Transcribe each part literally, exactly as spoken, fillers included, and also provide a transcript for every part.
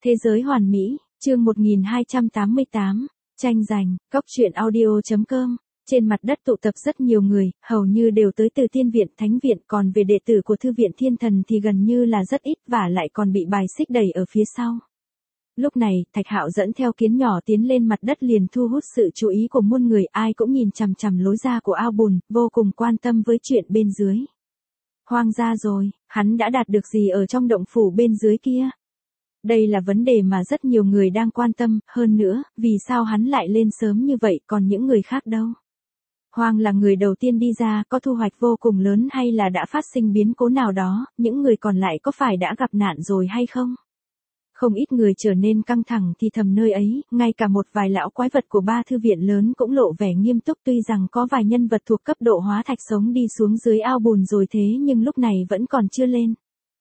Thế giới hoàn mỹ, chương một nghìn hai trăm tám mươi tám, tranh giành, cóc truyện audio chấm com. Trên mặt đất tụ tập rất nhiều người, hầu như đều tới từ tiên viện, thánh viện, còn về đệ tử của thư viện thiên thần thì gần như là rất ít và lại còn bị bài xích đẩy ở phía sau. Lúc này, Thạch Hạo dẫn theo kiến nhỏ tiến lên mặt đất liền thu hút sự chú ý của muôn người, ai cũng nhìn chằm chằm lối ra của ao bùn, vô cùng quan tâm với chuyện bên dưới. Hoang ra rồi, hắn đã đạt được gì ở trong động phủ bên dưới kia? Đây là vấn đề mà rất nhiều người đang quan tâm, hơn nữa, vì sao hắn lại lên sớm như vậy, còn những người khác đâu? Hoang là người đầu tiên đi ra, có thu hoạch vô cùng lớn hay là đã phát sinh biến cố nào đó, những người còn lại có phải đã gặp nạn rồi hay không? Không ít người trở nên căng thẳng thì thầm nơi ấy, ngay cả một vài lão quái vật của ba thư viện lớn cũng lộ vẻ nghiêm túc, tuy rằng có vài nhân vật thuộc cấp độ hóa thạch sống đi xuống dưới ao bùn rồi thế nhưng lúc này vẫn còn chưa lên.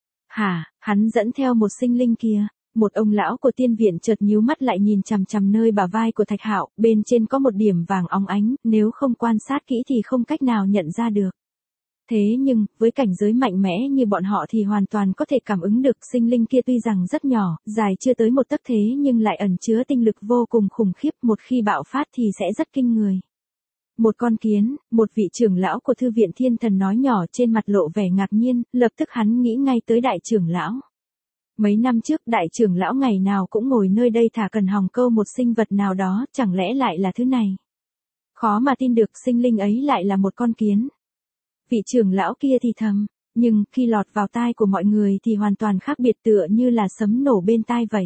Hả, hắn dẫn theo một sinh linh kia. Một ông lão của tiên viện chợt nhíu mắt lại nhìn chằm chằm nơi bả vai của Thạch Hạo, bên trên có một điểm vàng óng ánh, nếu không quan sát kỹ thì không cách nào nhận ra được. Thế nhưng, với cảnh giới mạnh mẽ như bọn họ thì hoàn toàn có thể cảm ứng được sinh linh kia tuy rằng rất nhỏ, dài chưa tới một tấc thế nhưng lại ẩn chứa tinh lực vô cùng khủng khiếp, một khi bạo phát thì sẽ rất kinh người. Một con kiến, một vị trưởng lão của thư viện thiên thần nói nhỏ trên mặt lộ vẻ ngạc nhiên, lập tức hắn nghĩ ngay tới đại trưởng lão. Mấy năm trước đại trưởng lão ngày nào cũng ngồi nơi đây thả cần hòng câu một sinh vật nào đó, chẳng lẽ lại là thứ này? Khó mà tin được sinh linh ấy lại là một con kiến. Vị trưởng lão kia thì thầm, nhưng khi lọt vào tai của mọi người thì hoàn toàn khác biệt, tựa như là sấm nổ bên tai vậy.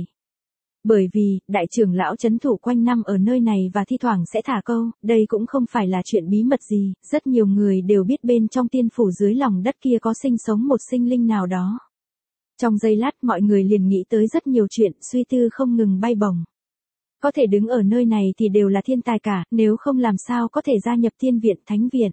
Bởi vì, đại trưởng lão trấn thủ quanh năm ở nơi này và thi thoảng sẽ thả câu, đây cũng không phải là chuyện bí mật gì, rất nhiều người đều biết bên trong tiên phủ dưới lòng đất kia có sinh sống một sinh linh nào đó. Trong giây lát mọi người liền nghĩ tới rất nhiều chuyện, suy tư không ngừng bay bổng. Có thể đứng ở nơi này thì đều là thiên tài cả, nếu không làm sao có thể gia nhập tiên viện, thánh viện.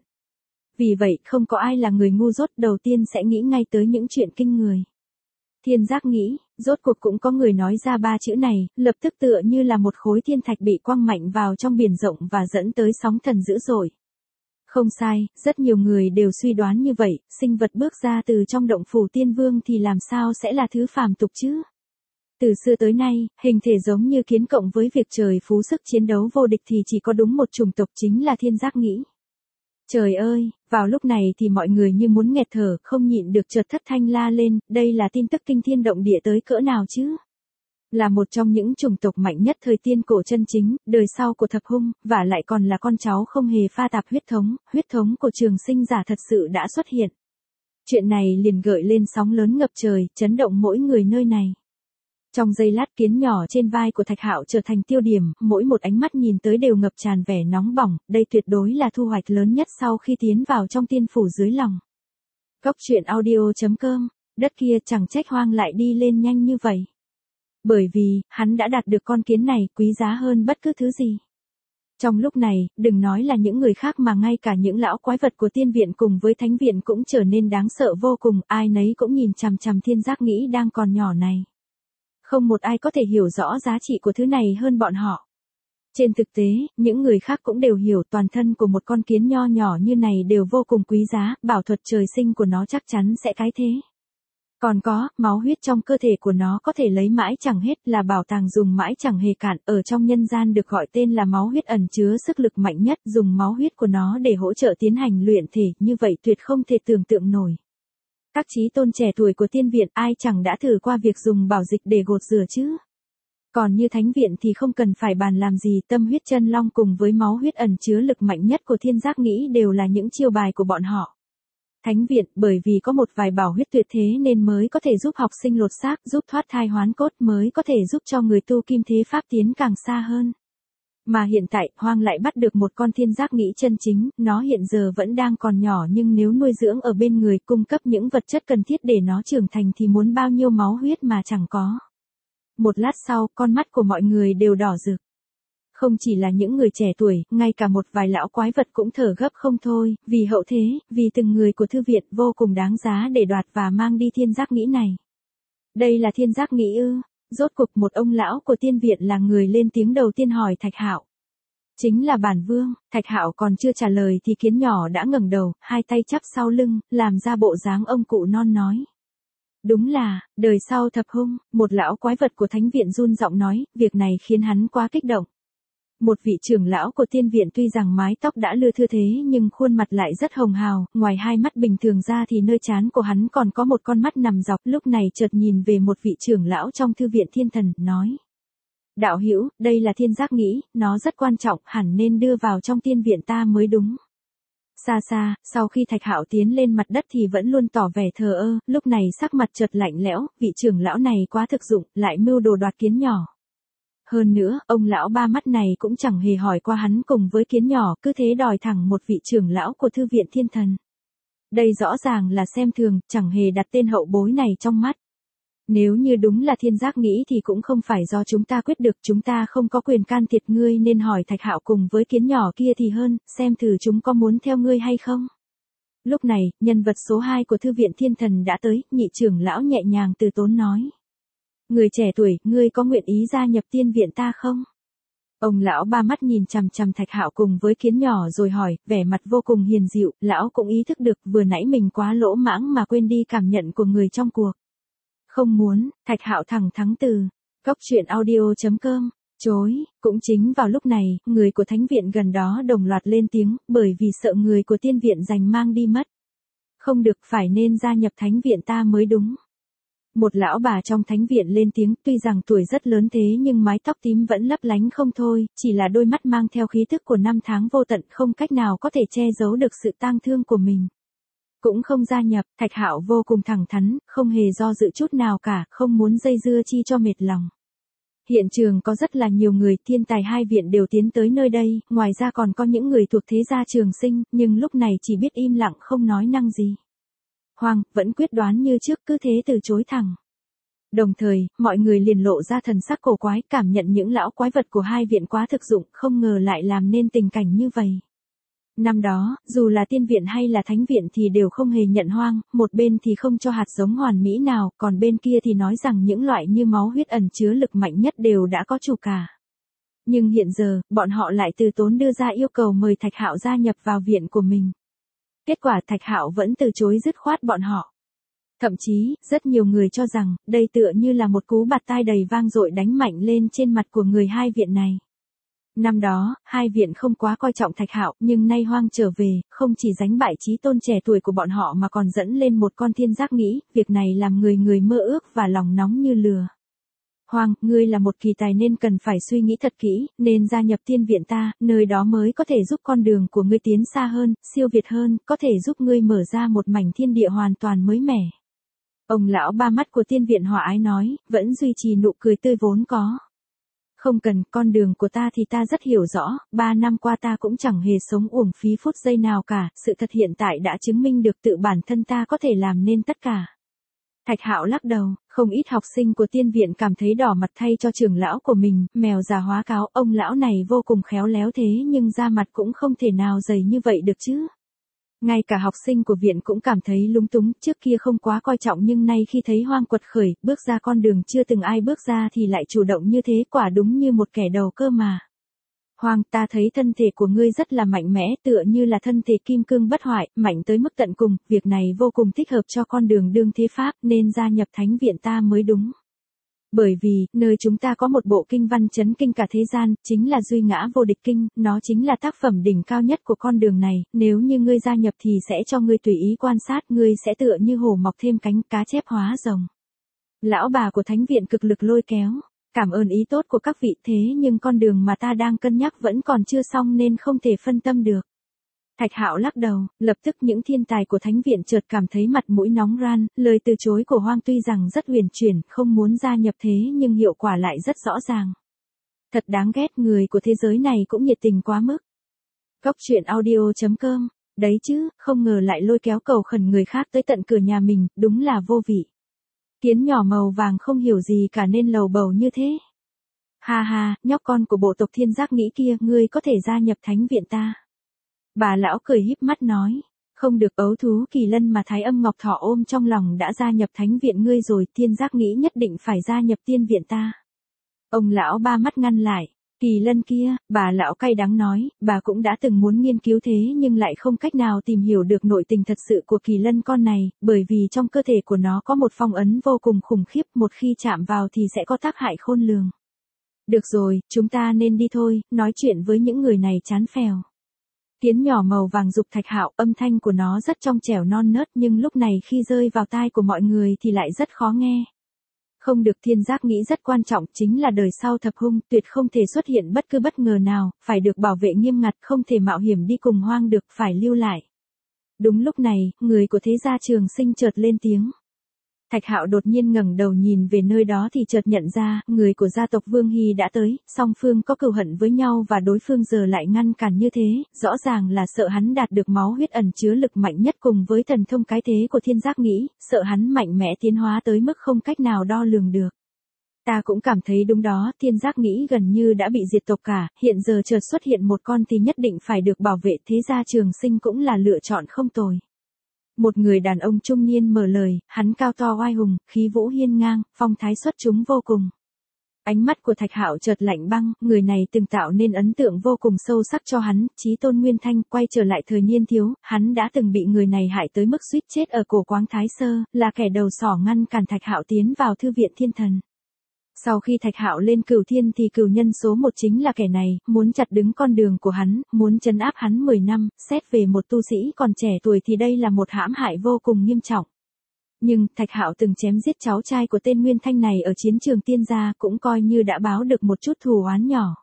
Vì vậy không có ai là người ngu dốt, đầu tiên sẽ nghĩ ngay tới những chuyện kinh người. Thiên giác nghĩ, rốt cuộc cũng có người nói ra ba chữ này, lập tức tựa như là một khối thiên thạch bị quăng mạnh vào trong biển rộng và dẫn tới sóng thần dữ dội. Không sai, rất nhiều người đều suy đoán như vậy, sinh vật bước ra từ trong động phủ tiên vương thì làm sao sẽ là thứ phàm tục chứ? Từ xưa tới nay, hình thể giống như kiến cộng với việc trời phú sức chiến đấu vô địch thì chỉ có đúng một chủng tộc, chính là thiên giác nghĩ. Trời ơi, vào lúc này thì mọi người như muốn nghẹt thở, không nhịn được chợt thất thanh la lên, đây là tin tức kinh thiên động địa tới cỡ nào chứ? Là một trong những chủng tộc mạnh nhất thời tiên cổ chân chính, đời sau của thập hung, và lại còn là con cháu không hề pha tạp huyết thống, huyết thống của trường sinh giả thật sự đã xuất hiện. Chuyện này liền gợi lên sóng lớn ngập trời, chấn động mỗi người nơi này. Trong giây lát kiến nhỏ trên vai của Thạch Hạo trở thành tiêu điểm, mỗi một ánh mắt nhìn tới đều ngập tràn vẻ nóng bỏng, đây tuyệt đối là thu hoạch lớn nhất sau khi tiến vào trong tiên phủ dưới lòng. Cóc truyện audio chấm com, đất kia chẳng trách Hoang lại đi lên nhanh như vậy. Bởi vì, hắn đã đạt được con kiến này, quý giá hơn bất cứ thứ gì. Trong lúc này, đừng nói là những người khác mà ngay cả những lão quái vật của tiên viện cùng với thánh viện cũng trở nên đáng sợ vô cùng, ai nấy cũng nhìn chằm chằm thiên giác nghĩ đang còn nhỏ này. Không một ai có thể hiểu rõ giá trị của thứ này hơn bọn họ. Trên thực tế, những người khác cũng đều hiểu toàn thân của một con kiến nho nhỏ như này đều vô cùng quý giá, bảo thuật trời sinh của nó chắc chắn sẽ cái thế. Còn có, máu huyết trong cơ thể của nó có thể lấy mãi chẳng hết, là bảo tàng dùng mãi chẳng hề cạn, ở trong nhân gian được gọi tên là máu huyết, ẩn chứa sức lực mạnh nhất, dùng máu huyết của nó để hỗ trợ tiến hành luyện thể, như vậy tuyệt không thể tưởng tượng nổi. Các chí tôn trẻ tuổi của tiên viện ai chẳng đã thử qua việc dùng bảo dịch để gột rửa chứ. Còn như thánh viện thì không cần phải bàn làm gì, tâm huyết chân long cùng với máu huyết ẩn chứa lực mạnh nhất của thiên giác nghĩ đều là những chiêu bài của bọn họ. Thánh viện, bởi vì có một vài bảo huyết tuyệt thế nên mới có thể giúp học sinh lột xác, giúp thoát thai hoán cốt, mới có thể giúp cho người tu kim thế pháp tiến càng xa hơn. Mà hiện tại, Hoang lại bắt được một con thiên giác nghĩ chân chính, nó hiện giờ vẫn đang còn nhỏ nhưng nếu nuôi dưỡng ở bên người, cung cấp những vật chất cần thiết để nó trưởng thành thì muốn bao nhiêu máu huyết mà chẳng có. Một lát sau, con mắt của mọi người đều đỏ rực. Không chỉ là những người trẻ tuổi, ngay cả một vài lão quái vật cũng thở gấp không thôi, vì hậu thế, vì từng người của thư viện vô cùng đáng giá để đoạt và mang đi thiên giác nghĩ này. Đây là thiên giác nghĩ ư? Rốt cuộc một ông lão của tiên viện là người lên tiếng đầu tiên hỏi Thạch Hạo. Chính là bản vương. Thạch Hạo còn chưa trả lời thì kiến nhỏ đã ngẩng đầu, hai tay chắp sau lưng, làm ra bộ dáng ông cụ non nói. Đúng là, đời sau thập hung, một lão quái vật của thánh viện run giọng nói, việc này khiến hắn quá kích động. Một vị trưởng lão của tiên viện tuy rằng mái tóc đã lưa thưa thế nhưng khuôn mặt lại rất hồng hào, ngoài hai mắt bình thường ra thì nơi trán của hắn còn có một con mắt nằm dọc, lúc này chợt nhìn về một vị trưởng lão trong thư viện thiên thần, nói. Đạo hữu, đây là thiên giác nghĩ, nó rất quan trọng, hẳn nên đưa vào trong tiên viện ta mới đúng. Xa xa, sau khi Thạch Hạo tiến lên mặt đất thì vẫn luôn tỏ vẻ thờ ơ, lúc này sắc mặt chợt lạnh lẽo, vị trưởng lão này quá thực dụng, lại mưu đồ đoạt kiến nhỏ. Hơn nữa, ông lão ba mắt này cũng chẳng hề hỏi qua hắn cùng với kiến nhỏ, cứ thế đòi thẳng một vị trưởng lão của thư viện thiên thần. Đây rõ ràng là xem thường, chẳng hề đặt tên hậu bối này trong mắt. Nếu như đúng là thiên giác nghĩ thì cũng không phải do chúng ta quyết được, chúng ta không có quyền can thiệp ngươi nên hỏi Thạch Hạo cùng với kiến nhỏ kia thì hơn, xem thử chúng có muốn theo ngươi hay không. Lúc này, nhân vật số hai của thư viện thiên thần đã tới, nhị trưởng lão nhẹ nhàng từ tốn nói. Người trẻ tuổi, ngươi có nguyện ý gia nhập tiên viện ta không? Ông lão ba mắt nhìn chằm chằm Thạch Hạo cùng với kiến nhỏ rồi hỏi, vẻ mặt vô cùng hiền dịu, lão cũng ý thức được vừa nãy mình quá lỗ mãng mà quên đi cảm nhận của người trong cuộc. Không muốn, Thạch Hạo thẳng thắn từ. Cốc truyện audio chấm com, chối, cũng chính vào lúc này, người của thánh viện gần đó đồng loạt lên tiếng, bởi vì sợ người của tiên viện giành mang đi mất. Không được, phải nên gia nhập thánh viện ta mới đúng. Một lão bà trong thánh viện lên tiếng, tuy rằng tuổi rất lớn thế nhưng mái tóc tím vẫn lấp lánh không thôi, chỉ là đôi mắt mang theo khí thức của năm tháng vô tận không cách nào có thể che giấu được sự tang thương của mình. Cũng không gia nhập, Thạch Hạo vô cùng thẳng thắn, không hề do dự chút nào cả, không muốn dây dưa chi cho mệt lòng. Hiện trường có rất là nhiều người, thiên tài hai viện đều tiến tới nơi đây, ngoài ra còn có những người thuộc thế gia Trường Sinh, nhưng lúc này chỉ biết im lặng không nói năng gì. Hoàng, vẫn quyết đoán như trước cứ thế từ chối thẳng. Đồng thời, mọi người liền lộ ra thần sắc cổ quái, cảm nhận những lão quái vật của hai viện quá thực dụng, không ngờ lại làm nên tình cảnh như vậy. Năm đó, dù là tiên viện hay là thánh viện thì đều không hề nhận Hoang, một bên thì không cho hạt giống hoàn mỹ nào, còn bên kia thì nói rằng những loại như máu huyết ẩn chứa lực mạnh nhất đều đã có chủ cả. Nhưng hiện giờ, bọn họ lại từ tốn đưa ra yêu cầu mời Thạch Hạo gia nhập vào viện của mình. Kết quả Thạch Hạo vẫn từ chối dứt khoát bọn họ. Thậm chí, rất nhiều người cho rằng, đây tựa như là một cú bạt tai đầy vang dội đánh mạnh lên trên mặt của người hai viện này. Năm đó, hai viện không quá coi trọng Thạch Hạo, nhưng nay Hoang trở về, không chỉ đánh bại chí tôn trẻ tuổi của bọn họ mà còn dẫn lên một con thiên giác nghĩ, việc này làm người người mơ ước và lòng nóng như lửa. Hoang, ngươi là một kỳ tài nên cần phải suy nghĩ thật kỹ, nên gia nhập tiên viện ta, nơi đó mới có thể giúp con đường của ngươi tiến xa hơn, siêu việt hơn, có thể giúp ngươi mở ra một mảnh thiên địa hoàn toàn mới mẻ. Ông lão ba mắt của tiên viện Hòa Ái nói, vẫn duy trì nụ cười tươi vốn có. Không cần, con đường của ta thì ta rất hiểu rõ, ba năm qua ta cũng chẳng hề sống uổng phí phút giây nào cả, sự thật hiện tại đã chứng minh được tự bản thân ta có thể làm nên tất cả. Thạch Hạo lắc đầu, không ít học sinh của tiên viện cảm thấy đỏ mặt thay cho trưởng lão của mình, mèo già hóa cáo, ông lão này vô cùng khéo léo thế nhưng da mặt cũng không thể nào dày như vậy được chứ. Ngay cả học sinh của viện cũng cảm thấy lúng túng, trước kia không quá coi trọng nhưng nay khi thấy Hoang quật khởi, bước ra con đường chưa từng ai bước ra thì lại chủ động như thế, quả đúng như một kẻ đầu cơ mà. Hoang, ta thấy thân thể của ngươi rất là mạnh mẽ, tựa như là thân thể kim cương bất hoại, mạnh tới mức tận cùng, việc này vô cùng thích hợp cho con đường đương thế pháp, nên gia nhập thánh viện ta mới đúng. Bởi vì, nơi chúng ta có một bộ kinh văn chấn kinh cả thế gian, chính là Duy Ngã Vô Địch Kinh, nó chính là tác phẩm đỉnh cao nhất của con đường này, nếu như ngươi gia nhập thì sẽ cho ngươi tùy ý quan sát, ngươi sẽ tựa như hổ mọc thêm cánh, cá chép hóa rồng. Lão bà của thánh viện cực lực lôi kéo, cảm ơn ý tốt của các vị thế nhưng con đường mà ta đang cân nhắc vẫn còn chưa xong nên không thể phân tâm được. Thạch Hạo lắc đầu, lập tức những thiên tài của thánh viện chợt cảm thấy mặt mũi nóng ran, lời từ chối của Hoang tuy rằng rất huyền chuyển, không muốn gia nhập thế nhưng hiệu quả lại rất rõ ràng. Thật đáng ghét, người của thế giới này cũng nhiệt tình quá mức. Cốc truyện audio chấm com, đấy chứ, không ngờ lại lôi kéo cầu khẩn người khác tới tận cửa nhà mình, đúng là vô vị. Kiến nhỏ màu vàng không hiểu gì cả nên lầu bầu như thế. Ha ha, nhóc con của bộ tộc thiên giác nghĩ kia, ngươi có thể gia nhập thánh viện ta. Bà lão cười híp mắt nói, không được, ấu thú kỳ lân mà Thái Âm Ngọc Thỏ ôm trong lòng đã gia nhập thánh viện ngươi rồi, thiên giác nghĩ nhất định phải gia nhập tiên viện ta. Ông lão ba mắt ngăn lại, Kỳ Lân kia, bà lão cay đắng nói, bà cũng đã từng muốn nghiên cứu thế nhưng lại không cách nào tìm hiểu được nội tình thật sự của Kỳ Lân con này, bởi vì trong cơ thể của nó có một phong ấn vô cùng khủng khiếp, một khi chạm vào thì sẽ có tác hại khôn lường. Được rồi, chúng ta nên đi thôi, nói chuyện với những người này chán phèo. Kiến nhỏ màu vàng giục Thạch Hạo, âm thanh của nó rất trong trẻo non nớt nhưng lúc này khi rơi vào tai của mọi người thì lại rất khó nghe. Không được, Thiên Giác nghĩ rất quan trọng chính là đời sau thập hung, tuyệt không thể xuất hiện bất cứ bất ngờ nào, phải được bảo vệ nghiêm ngặt, không thể mạo hiểm đi cùng hoang được, phải lưu lại. Đúng lúc này, người của thế gia Trường Sinh chợt lên tiếng. Thạch Hạo đột nhiên ngẩng đầu nhìn về nơi đó thì chợt nhận ra, người của gia tộc Vương Hy đã tới, song phương có cừu hận với nhau và đối phương giờ lại ngăn cản như thế, rõ ràng là sợ hắn đạt được máu huyết ẩn chứa lực mạnh nhất cùng với thần thông cái thế của Thiên Giác nghĩ, sợ hắn mạnh mẽ tiến hóa tới mức không cách nào đo lường được. Ta cũng cảm thấy đúng đó, Thiên Giác nghĩ gần như đã bị diệt tộc cả, hiện giờ chợt xuất hiện một con thì nhất định phải được bảo vệ, thế gia Trường Sinh cũng là lựa chọn không tồi. Một người đàn ông trung niên mở lời, hắn cao to oai hùng, khí vũ hiên ngang, phong thái xuất chúng vô cùng. Ánh mắt của Thạch Hạo chợt lạnh băng, người này từng tạo nên ấn tượng vô cùng sâu sắc cho hắn, Chí Tôn Nguyên Thanh quay trở lại thời niên thiếu, hắn đã từng bị người này hại tới mức suýt chết ở cổ Quáng Thái Sơ, là kẻ đầu sỏ ngăn cản Thạch Hạo tiến vào thư viện thiên thần. Sau khi Thạch Hạo lên Cửu Thiên thì cửu nhân số một chính là kẻ này, muốn chặt đứng con đường của hắn, muốn trấn áp hắn mười năm, xét về một tu sĩ còn trẻ tuổi thì đây là một hãm hại vô cùng nghiêm trọng. Nhưng, Thạch Hạo từng chém giết cháu trai của tên Nguyên Thanh này ở chiến trường tiên gia cũng coi như đã báo được một chút thù oán nhỏ.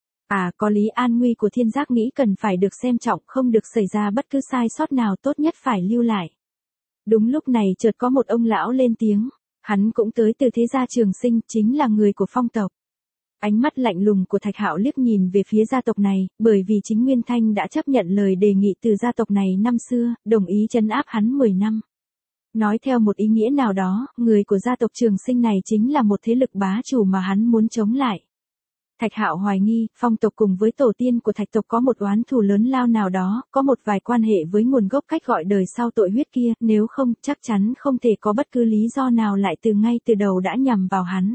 À, có lý, an nguy của Thiên Giác nghĩ cần phải được xem trọng, không được xảy ra bất cứ sai sót nào, tốt nhất phải lưu lại. Đúng lúc này chợt có một ông lão lên tiếng. Hắn cũng tới từ thế gia Trường Sinh, chính là người của Phong tộc. Ánh mắt lạnh lùng của Thạch Hạo liếc nhìn về phía gia tộc này, bởi vì chính Nguyên Thanh đã chấp nhận lời đề nghị từ gia tộc này năm xưa, đồng ý trấn áp hắn mười năm. Nói theo một ý nghĩa nào đó, người của gia tộc Trường Sinh này chính là một thế lực bá chủ mà hắn muốn chống lại. Thạch Hạo hoài nghi, Phong tộc cùng với tổ tiên của Thạch tộc có một oán thù lớn lao nào đó, có một vài quan hệ với nguồn gốc cách gọi đời sau tội huyết kia, nếu không, chắc chắn không thể có bất cứ lý do nào lại từ ngay từ đầu đã nhằm vào hắn.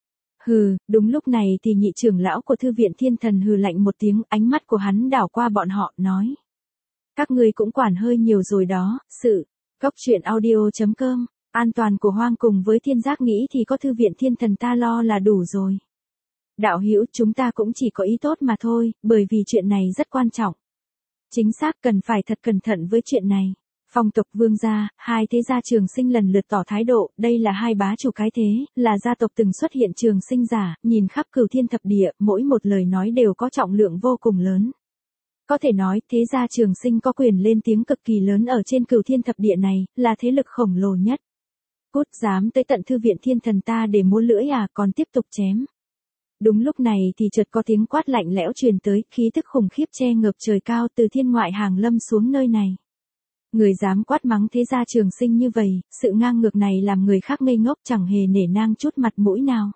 Hừ, đúng lúc này thì nhị trưởng lão của thư viện thiên thần hừ lạnh một tiếng, ánh mắt của hắn đảo qua bọn họ, nói. Các ngươi cũng quản hơi nhiều rồi đó, sự, cốc truyện audio chấm com, an toàn của hoang cùng với Thiên Giác nghĩ thì có thư viện thiên thần ta lo là đủ rồi. Đạo hữu, chúng ta cũng chỉ có ý tốt mà thôi, bởi vì chuyện này rất quan trọng. Chính xác, cần phải thật cẩn thận với chuyện này. Phong tộc Vương gia, hai thế gia Trường Sinh lần lượt tỏ thái độ, đây là hai bá chủ cái thế, là gia tộc từng xuất hiện Trường Sinh giả, nhìn khắp Cửu Thiên thập địa, mỗi một lời nói đều có trọng lượng vô cùng lớn. Có thể nói, thế gia Trường Sinh có quyền lên tiếng cực kỳ lớn ở trên Cửu Thiên thập địa này, là thế lực khổng lồ nhất. Cút, dám tới tận thư viện thiên thần ta để múa lưỡi à, còn tiếp tục chém. Đúng lúc này thì chợt có tiếng quát lạnh lẽo truyền tới, khí tức khủng khiếp che ngập trời cao từ thiên ngoại hàng lâm xuống nơi này. Người dám quát mắng thế gia Trường Sinh như vậy, sự ngang ngược này làm người khác ngây ngốc, chẳng hề nể nang chút mặt mũi nào.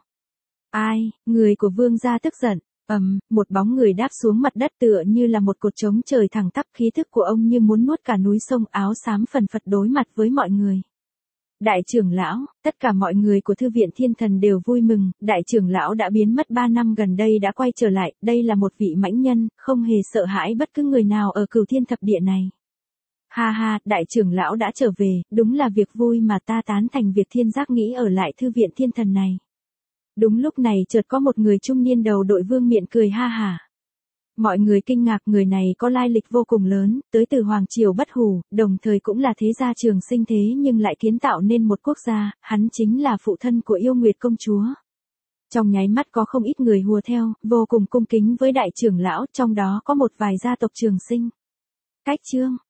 Ai, người của Vương gia tức giận, ầm, um, một bóng người đáp xuống mặt đất tựa như là một cột trống trời thẳng tắp, khí thức của ông như muốn nuốt cả núi sông, áo xám phần phật đối mặt với mọi người. Đại trưởng lão, tất cả mọi người của thư viện thiên thần đều vui mừng, đại trưởng lão đã biến mất ba năm gần đây đã quay trở lại, đây là một vị mãnh nhân, không hề sợ hãi bất cứ người nào ở Cửu Thiên thập địa này. Ha ha, đại trưởng lão đã trở về, đúng là việc vui mà, ta tán thành việc Thiên Giác nghĩ ở lại thư viện thiên thần này. Đúng lúc này chợt có một người trung niên đầu đội vương miện cười ha hả. Mọi người kinh ngạc, người này có lai lịch vô cùng lớn, tới từ Hoàng Triều Bất Hủ, đồng thời cũng là thế gia Trường Sinh thế nhưng lại kiến tạo nên một quốc gia, hắn chính là phụ thân của Yêu Nguyệt công chúa. Trong nháy mắt có không ít người hùa theo, vô cùng cung kính với đại trưởng lão, trong đó có một vài gia tộc Trường Sinh. Cách chương